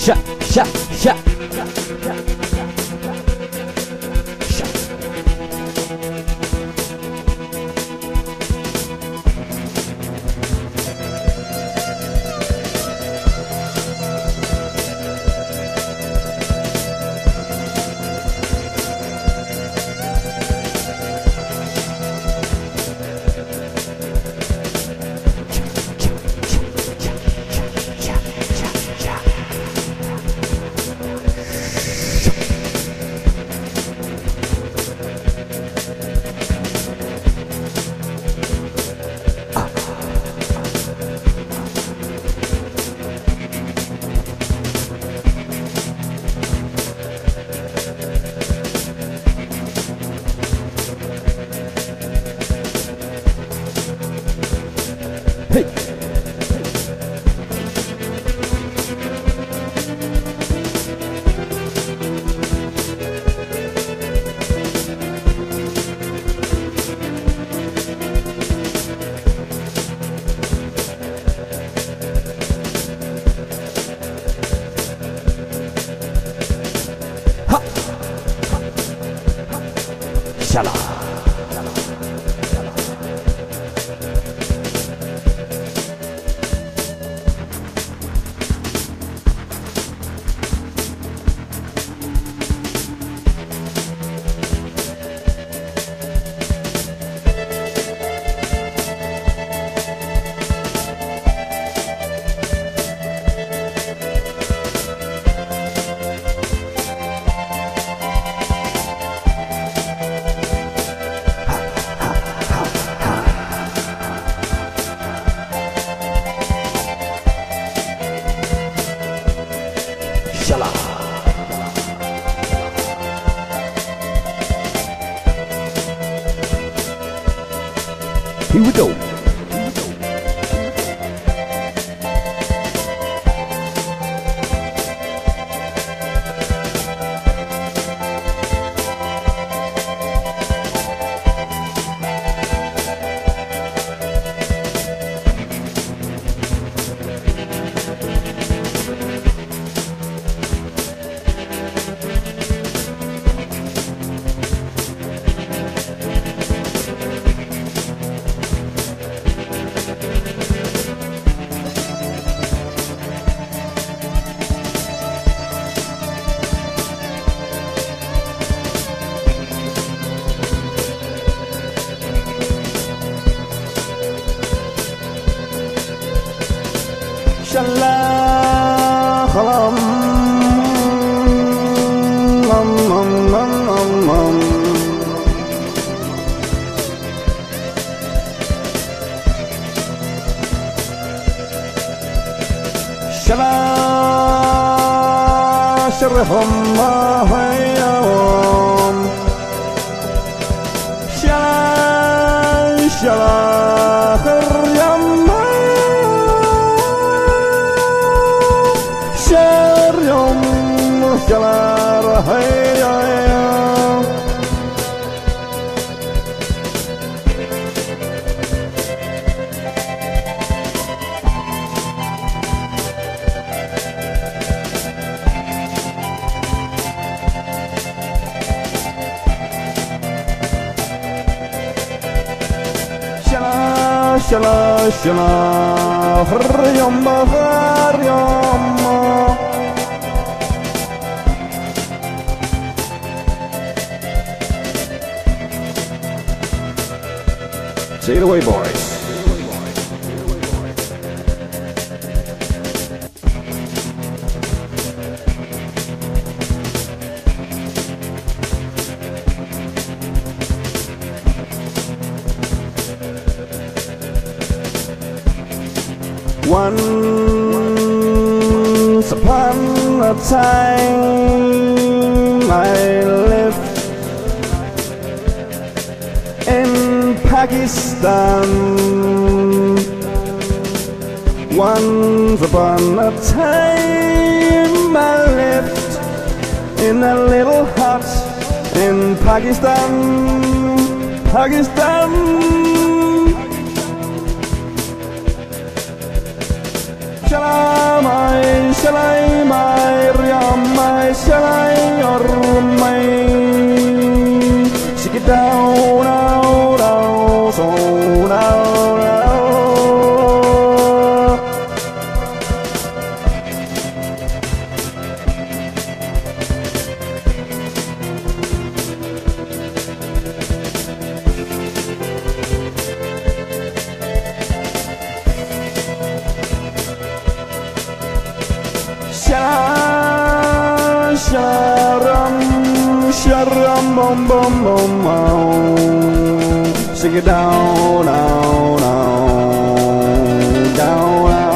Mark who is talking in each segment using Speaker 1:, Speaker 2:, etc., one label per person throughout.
Speaker 1: Sha, sha, sha. Shala. Shala. Here we go. Shala, khalam, Shala, sharhum mahayam. Shala, shala, kharyam. Shala, hey, Shala, shala, haryam, haryam. Take it away, boys. Once upon a time I lived in Pakistan. Once upon a time I lived in a little hut in Pakistan, Pakistan. Shalai mai, shine your mind. Shake it down, down, down, so down, down. Sharam, sharam, bum, bum, bum, bum. Sing it down, down, down, down, down.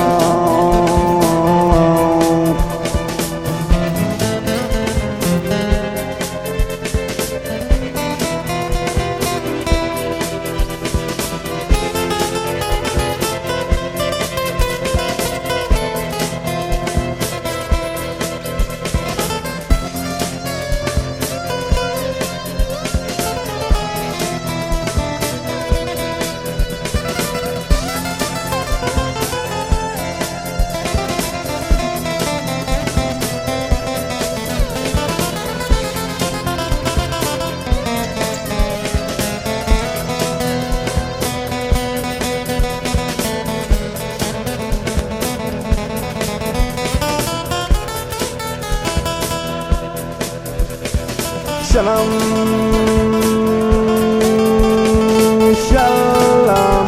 Speaker 1: Shalom, shalom,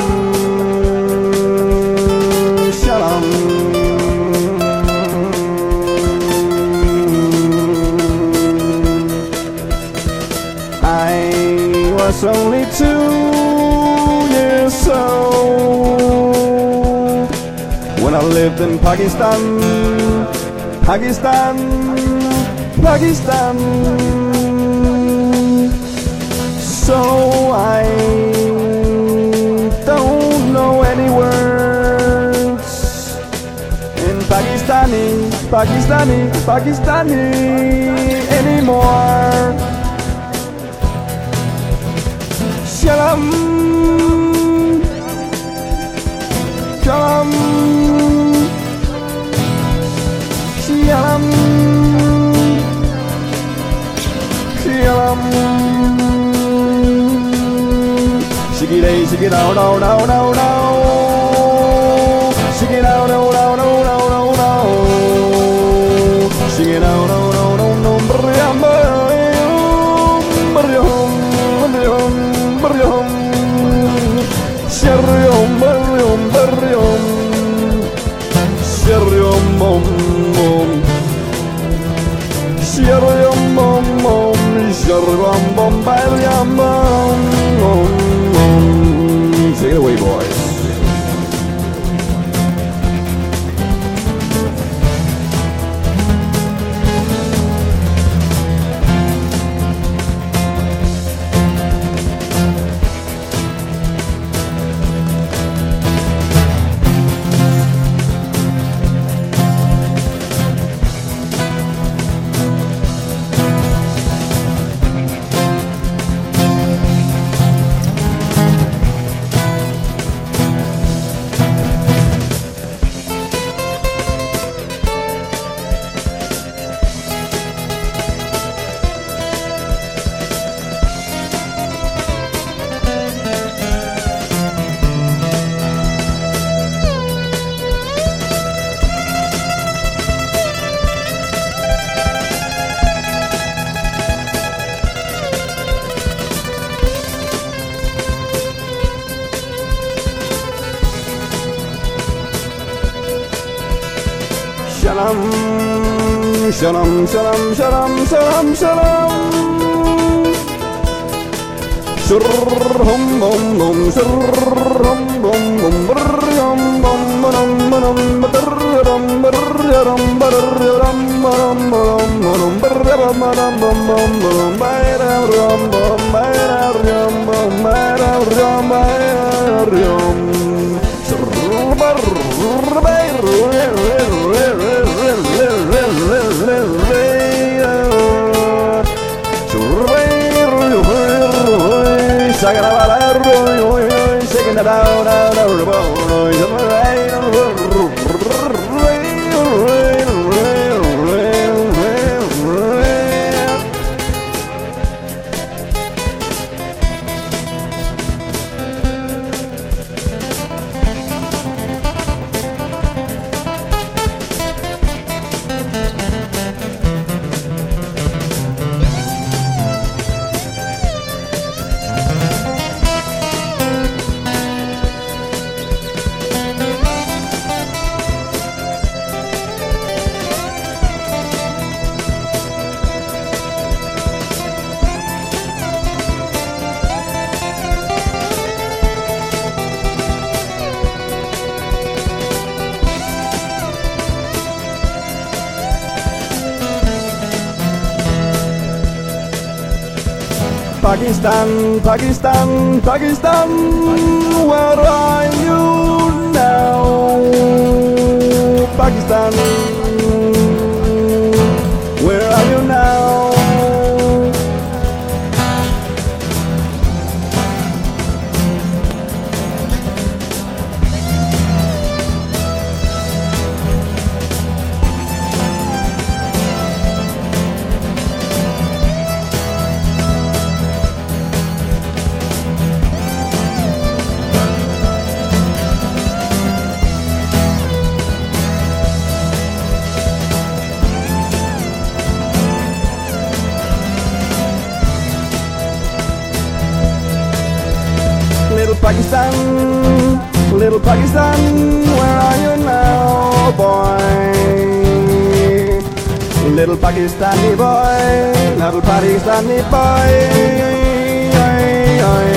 Speaker 1: shalom. I was only 2 years old when I lived in Pakistan, Pakistan, Pakistan. So I don't know any words in Pakistani, Pakistani, Pakistani anymore. Shalom, shalom, shalom, shalom. Shake it, shake it out, out, out, out, out. Shake it out, out, out, out, out, out, out. Shake it out, out, out, out, out. Bryum, bryum, bryum, bryum. Sharyum, bryum, bryum. Sharyum, bum, bum. Sharyum, bum, bum. Sharyum, bum, bryum, bum, bum. Take it away, boys. Shalom, shalom, shalom, shalom, shalom, shalom. Shurrum, bum, bum, shurrum, bum, bum, brum, bum, bum, bum, brum, brum, Pakistan, Pakistan, Pakistan, where are you now? Pakistan, where are you now? Little Pakistan, where are you now, boy? Little Pakistani boy, little Pakistani boy.